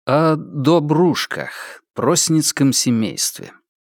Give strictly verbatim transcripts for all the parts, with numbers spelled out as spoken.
О Добрушках, просницком семействе.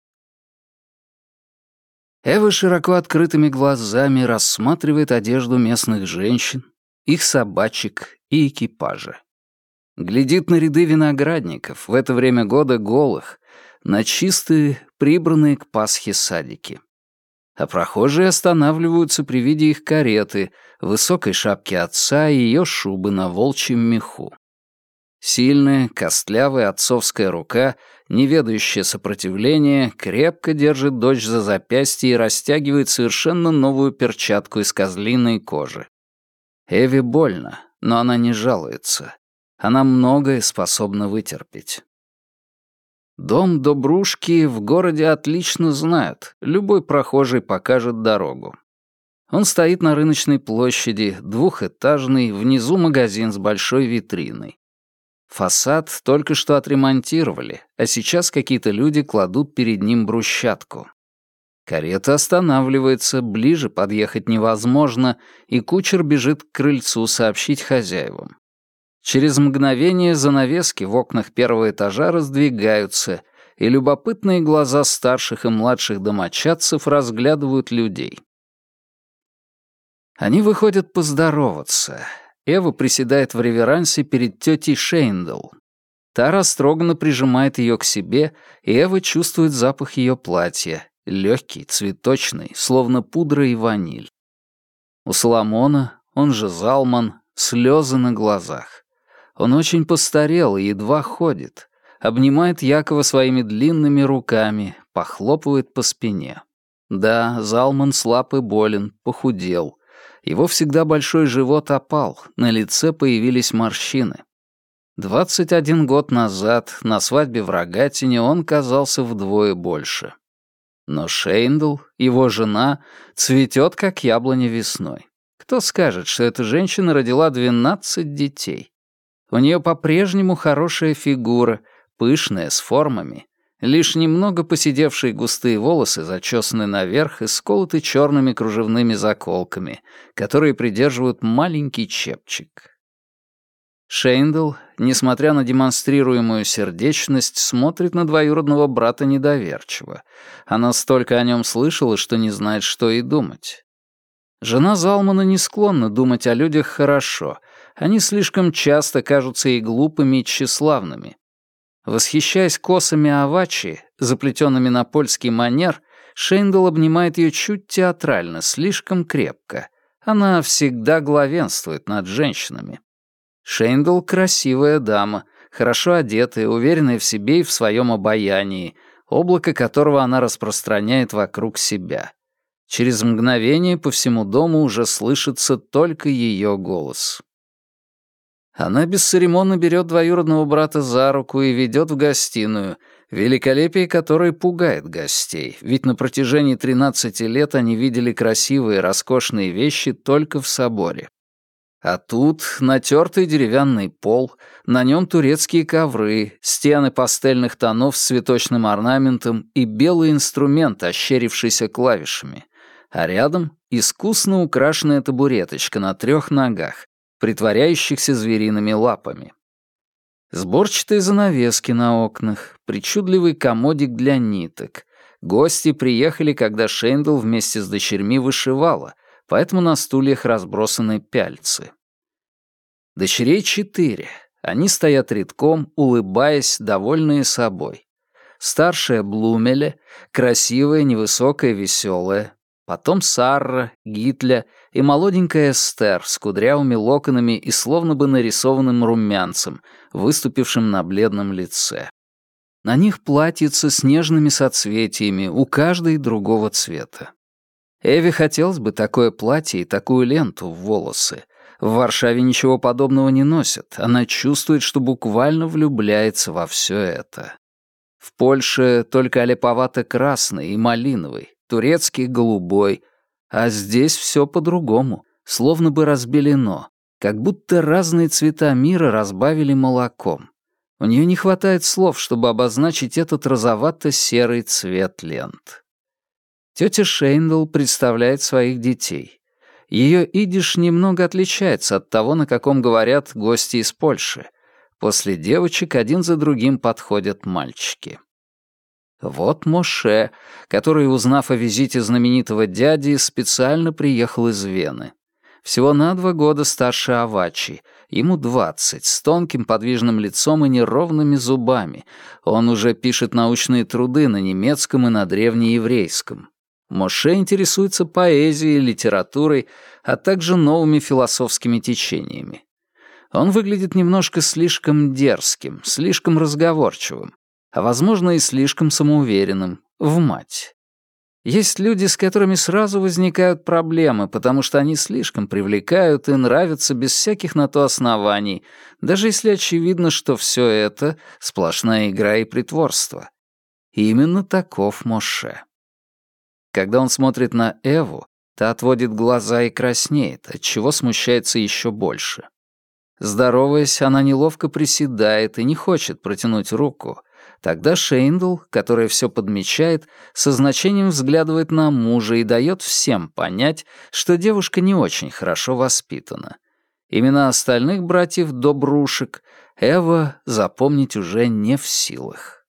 Эва широко открытыми глазами рассматривает одежду местных женщин, их собачек и экипажи. Глядит на ряды виноградников, в это время года голых, на чистые, прибранные к Пасхе садики. А прохожие останавливаются при виде их кареты, высокой шапки отца и ее шубы на волчьем меху. Сильная, костлявая отцовская рука, не ведающая сопротивления, крепко держит дочь за запястье и растягивает совершенно новую перчатку из козлиной кожи. Эве больно, но она не жалуется. Она многое способна вытерпеть. Дом Добрушки в городе отлично знают, любой прохожий покажет дорогу. Он стоит на рыночной площади, двухэтажный, внизу магазин с большой витриной. Фасад только что отремонтировали, а сейчас какие-то люди кладут перед ним брусчатку. Карета останавливается, ближе подъехать невозможно, и кучер бежит к крыльцу сообщить хозяевам. Через мгновение занавески в окнах первого этажа раздвигаются, и любопытные глаза старших и младших домочадцев разглядывают людей. Они выходят поздороваться. Эва приседает в реверансе перед тетей Шейндл. Та растроганно прижимает ее к себе, и Эва чувствует запах ее платья, легкий, цветочный, словно пудра и ваниль. У Соломона, он же Залман, слезы на глазах. Он очень постарел и едва ходит, обнимает Якова своими длинными руками, похлопывает по спине. Да, Залман слаб и болен, похудел. Его всегда большой живот опал, на лице появились морщины. Двадцать один год назад, на свадьбе в Рогатине, он казался вдвое больше. Но Шейндл, его жена, цветет, как яблоня весной. Кто скажет, что эта женщина родила двенадцать детей? У нее по-прежнему хорошая фигура, пышная, с формами. Лишь немного поседевшие густые волосы зачесаны наверх и сколоты черными кружевными заколками, которые придерживают маленький чепчик. Шейндл, несмотря на демонстрируемую сердечность, смотрит на двоюродного брата недоверчиво. Она столько о нем слышала, что не знает, что и думать. Жена Залмана не склонна думать о людях хорошо. Они слишком часто кажутся ей глупыми и тщеславными. Восхищаясь косами Авачи, заплетенными на польский манер, Шейндл обнимает ее чуть театрально, слишком крепко. Она всегда главенствует над женщинами. Шейндл — красивая дама, хорошо одетая, уверенная в себе и в своем обаянии, облако которого она распространяет вокруг себя. Через мгновение по всему дому уже слышится только ее голос. Она бесцеремонно берет двоюродного брата за руку и ведет в гостиную, великолепие которой пугает гостей, ведь на протяжении тринадцати лет они видели красивые, роскошные вещи только в соборе. А тут натертый деревянный пол, на нем турецкие ковры, стены пастельных тонов с цветочным орнаментом и белый инструмент, ощерившийся клавишами, а рядом искусно украшенная табуреточка на трех ногах, притворяющихся звериными лапами. Сборчатые занавески на окнах, причудливый комодик для ниток. Гости приехали, когда Шейндл вместе с дочерьми вышивала, поэтому на стульях разбросаны пяльцы. Дочерей четыре. Они стоят редком, улыбаясь, довольные собой. Старшая Блумеле, красивая, невысокая, веселая. Потом Сарра, Гитля и молоденькая Эстер с кудрявыми локонами и словно бы нарисованным румянцем, выступившим на бледном лице. На них платьица с нежными соцветиями, у каждой другого цвета. Эве хотелось бы такое платье и такую ленту в волосы. В Варшаве ничего подобного не носят. Она чувствует, что буквально влюбляется во все это. В Польше только олиповато-красный и малиновый, турецкий голубой, а здесь все по-другому, словно бы разбелено, как будто разные цвета мира разбавили молоком. У нее не хватает слов, чтобы обозначить этот розовато-серый цвет лент. Тетя Шейндл представляет своих детей. Ее идиш немного отличается от того, на каком говорят гости из Польши. После девочек один за другим подходят мальчики. Вот Моше, который, узнав о визите знаменитого дяди, специально приехал из Вены. Всего на два года старше Авачи, ему двадцать, с тонким подвижным лицом и неровными зубами. Он уже пишет научные труды на немецком и на древнееврейском. Моше интересуется поэзией, литературой, а также новыми философскими течениями. Он выглядит немножко слишком дерзким, слишком разговорчивым, а, возможно, и слишком самоуверенным, в мать. Есть люди, с которыми сразу возникают проблемы, потому что они слишком привлекают и нравятся без всяких на то оснований, даже если очевидно, что все это — сплошная игра и притворство. И именно таков Моше. Когда он смотрит на Эву, та отводит глаза и краснеет, отчего смущается еще больше. Здороваясь, она неловко приседает и не хочет протянуть руку. Тогда Шейндл, которая все подмечает, со значением взглядывает на мужа и дает всем понять, что девушка не очень хорошо воспитана. Имена остальных братьев-добрушек Эва запомнить уже не в силах.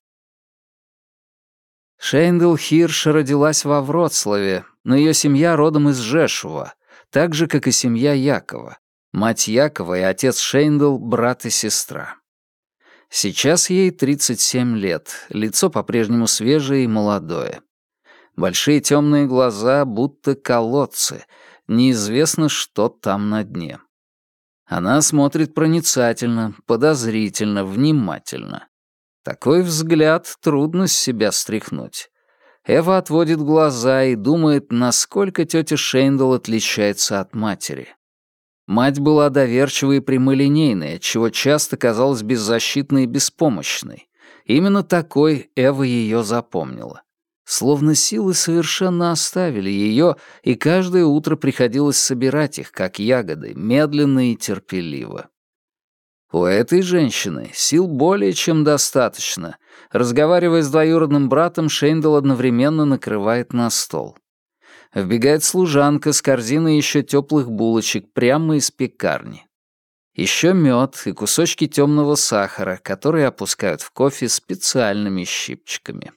Шейндл Хирш родилась во Вроцлаве, но ее семья родом из Жешува, так же, как и семья Якова. Мать Якова и отец Шейндл — брат и сестра. Сейчас ей тридцать семь лет, лицо по-прежнему свежее и молодое. Большие темные глаза будто колодцы, неизвестно, что там на дне. Она смотрит проницательно, подозрительно, внимательно. Такой взгляд трудно с себя стряхнуть. Эва отводит глаза и думает, насколько тетя Шейндл отличается от матери. Мать была доверчивой и прямолинейной, отчего часто казалась беззащитной и беспомощной. Именно такой Эва ее запомнила. Словно силы совершенно оставили ее, и каждое утро приходилось собирать их, как ягоды, медленно и терпеливо. У этой женщины сил более чем достаточно. Разговаривая с двоюродным братом, Шейндл одновременно накрывает на стол. Вбегает служанка с корзиной еще теплых булочек прямо из пекарни. Еще мед и кусочки темного сахара, которые опускают в кофе специальными щипчиками.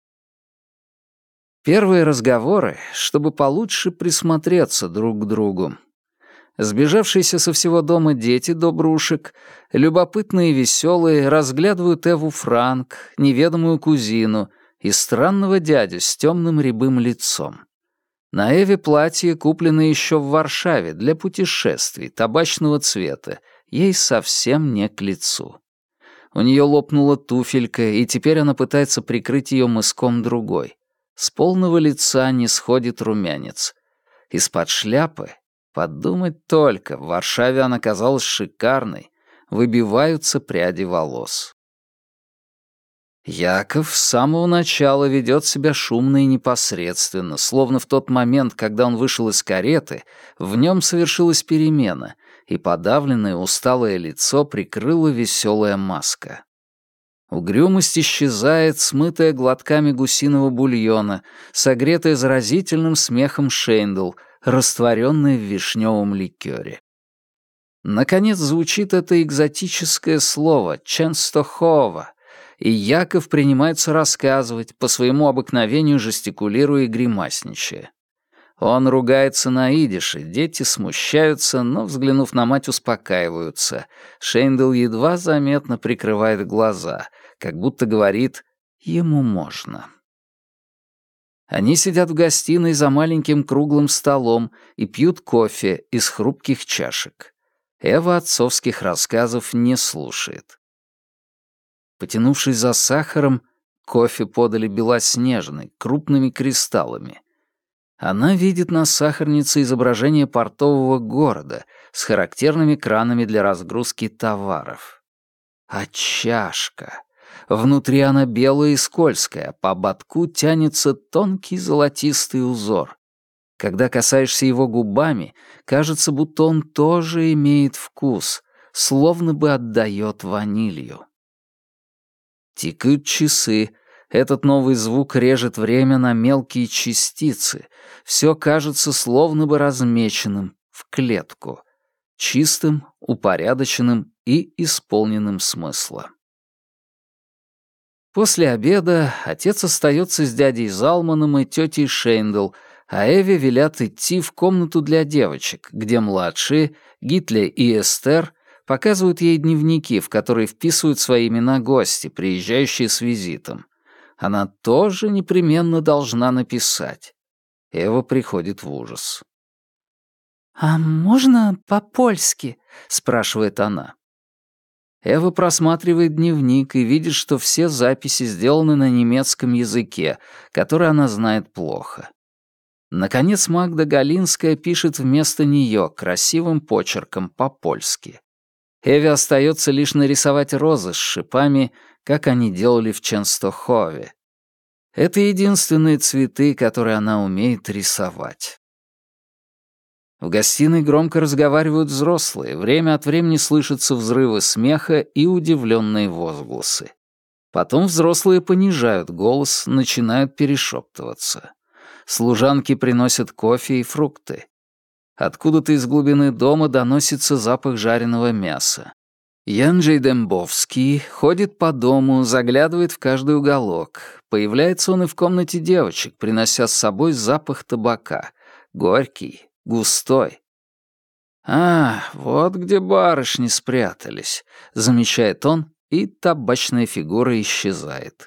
Первые разговоры, чтобы получше присмотреться друг к другу. Сбежавшиеся со всего дома дети добрушек, любопытные и веселые, разглядывают Эву Франк, неведомую кузину и странного дядю с темным рябым лицом. На Эве платье, купленное еще в Варшаве для путешествий, табачного цвета, ей совсем не к лицу. У нее лопнула туфелька, и теперь она пытается прикрыть ее мыском другой. С полного лица не сходит румянец. Из-под шляпы, подумать только, в Варшаве она казалась шикарной, выбиваются пряди волос. Яков с самого начала ведет себя шумно и непосредственно, словно в тот момент, когда он вышел из кареты, в нем совершилась перемена, и подавленное усталое лицо прикрыла веселая маска. Угрюмость исчезает, смытая глотками гусиного бульона, согретая заразительным смехом Шейндл, растворенная в вишневом ликере. Наконец звучит это экзотическое слово «Ченстохова», и Яков принимается рассказывать, по своему обыкновению жестикулируя и гримасничая. Он ругается на идише, дети смущаются, но, взглянув на мать, успокаиваются. Шейндл едва заметно прикрывает глаза, как будто говорит «ему можно». Они сидят в гостиной за маленьким круглым столом и пьют кофе из хрупких чашек. Эва отцовских рассказов не слушает. Потянувшись за сахаром, кофе подали белоснежный, крупными кристаллами. Она видит на сахарнице изображение портового города с характерными кранами для разгрузки товаров. А чашка! Внутри она белая и скользкая, по ободку тянется тонкий золотистый узор. Когда касаешься его губами, кажется, будто он тоже имеет вкус, словно бы отдает ванилью. Тикают часы. Этот новый звук режет время на мелкие частицы. Все кажется словно бы размеченным, в клетку. Чистым, упорядоченным и исполненным смысла. После обеда отец остается с дядей Залманом и тетей Шейндл, а Эве велят идти в комнату для девочек, где младшие, Гитле и Эстер, показывают ей дневники, в которые вписывают свои имена гости, приезжающие с визитом. Она тоже непременно должна написать. Эва приходит в ужас. «А можно по-польски?» — спрашивает она. Эва просматривает дневник и видит, что все записи сделаны на немецком языке, который она знает плохо. Наконец Магда Галинская пишет вместо нее красивым почерком по-польски. Эве остается лишь нарисовать розы с шипами, как они делали в Ченстохове. Это единственные цветы, которые она умеет рисовать. В гостиной громко разговаривают взрослые, время от времени слышатся взрывы смеха и удивленные возгласы. Потом взрослые понижают голос, начинают перешептываться. Служанки приносят кофе и фрукты. Откуда-то из глубины дома доносится запах жареного мяса. Янджей Дембовский ходит по дому, заглядывает в каждый уголок. Появляется он и в комнате девочек, принося с собой запах табака. Горький, густой. «А, вот где барышни спрятались», — замечает он, и табачная фигура исчезает.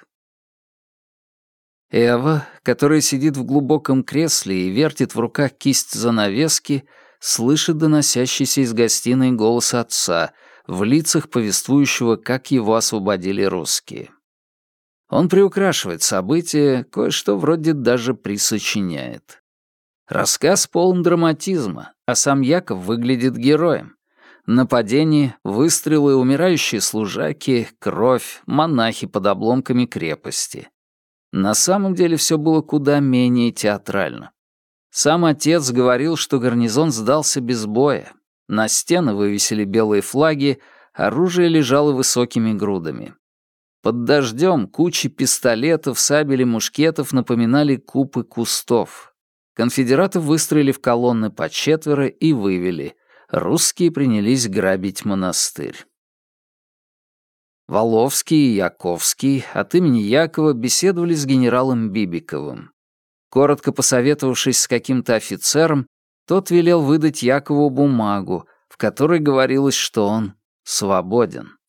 Эва, которая сидит в глубоком кресле и вертит в руках кисть занавески, слышит доносящийся из гостиной голос отца, в лицах повествующего, как его освободили русские. Он приукрашивает события, кое-что вроде даже присочиняет. Рассказ полон драматизма, а сам Яков выглядит героем. Нападение, выстрелы, умирающие служаки, кровь, монахи под обломками крепости. На самом деле все было куда менее театрально. Сам отец говорил, что гарнизон сдался без боя. На стены вывесили белые флаги, оружие лежало высокими грудами. Под дождем кучи пистолетов, сабель и мушкетов напоминали купы кустов. Конфедераты выстроили в колонны по четверо и вывели. Русские принялись грабить монастырь. Воловский и Яковский от имени Якова беседовали с генералом Бибиковым. Коротко посоветовавшись с каким-то офицером, тот велел выдать Якову бумагу, в которой говорилось, что он свободен.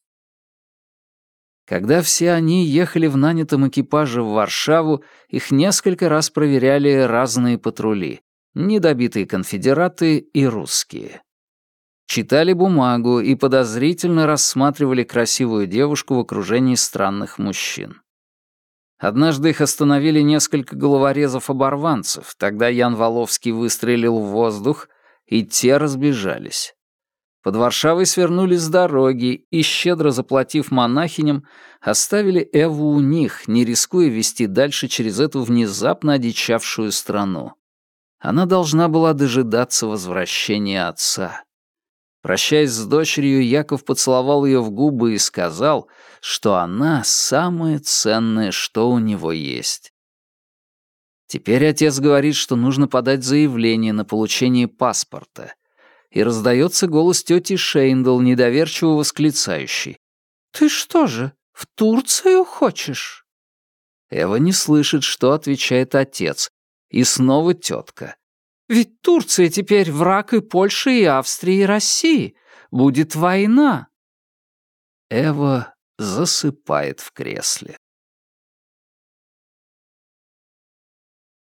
Когда все они ехали в нанятом экипаже в Варшаву, их несколько раз проверяли разные патрули, недобитые конфедераты и русские. Читали бумагу и подозрительно рассматривали красивую девушку в окружении странных мужчин. Однажды их остановили несколько головорезов-оборванцев, тогда Ян Воловский выстрелил в воздух, и те разбежались. Под Варшавой свернули с дороги и, щедро заплатив монахиням, оставили Эву у них, не рискуя вести дальше через эту внезапно одичавшую страну. Она должна была дожидаться возвращения отца. Прощаясь с дочерью, Яков поцеловал ее в губы и сказал, что она самое ценное, что у него есть. Теперь отец говорит, что нужно подать заявление на получение паспорта. И раздается голос тети Шейндл, недоверчиво восклицающий: «Ты что же, в Турцию хочешь?» Эва не слышит, что отвечает отец. И снова тетка. «Ведь Турция теперь враг и Польши, и Австрии, и России. Будет война». Эва засыпает в кресле.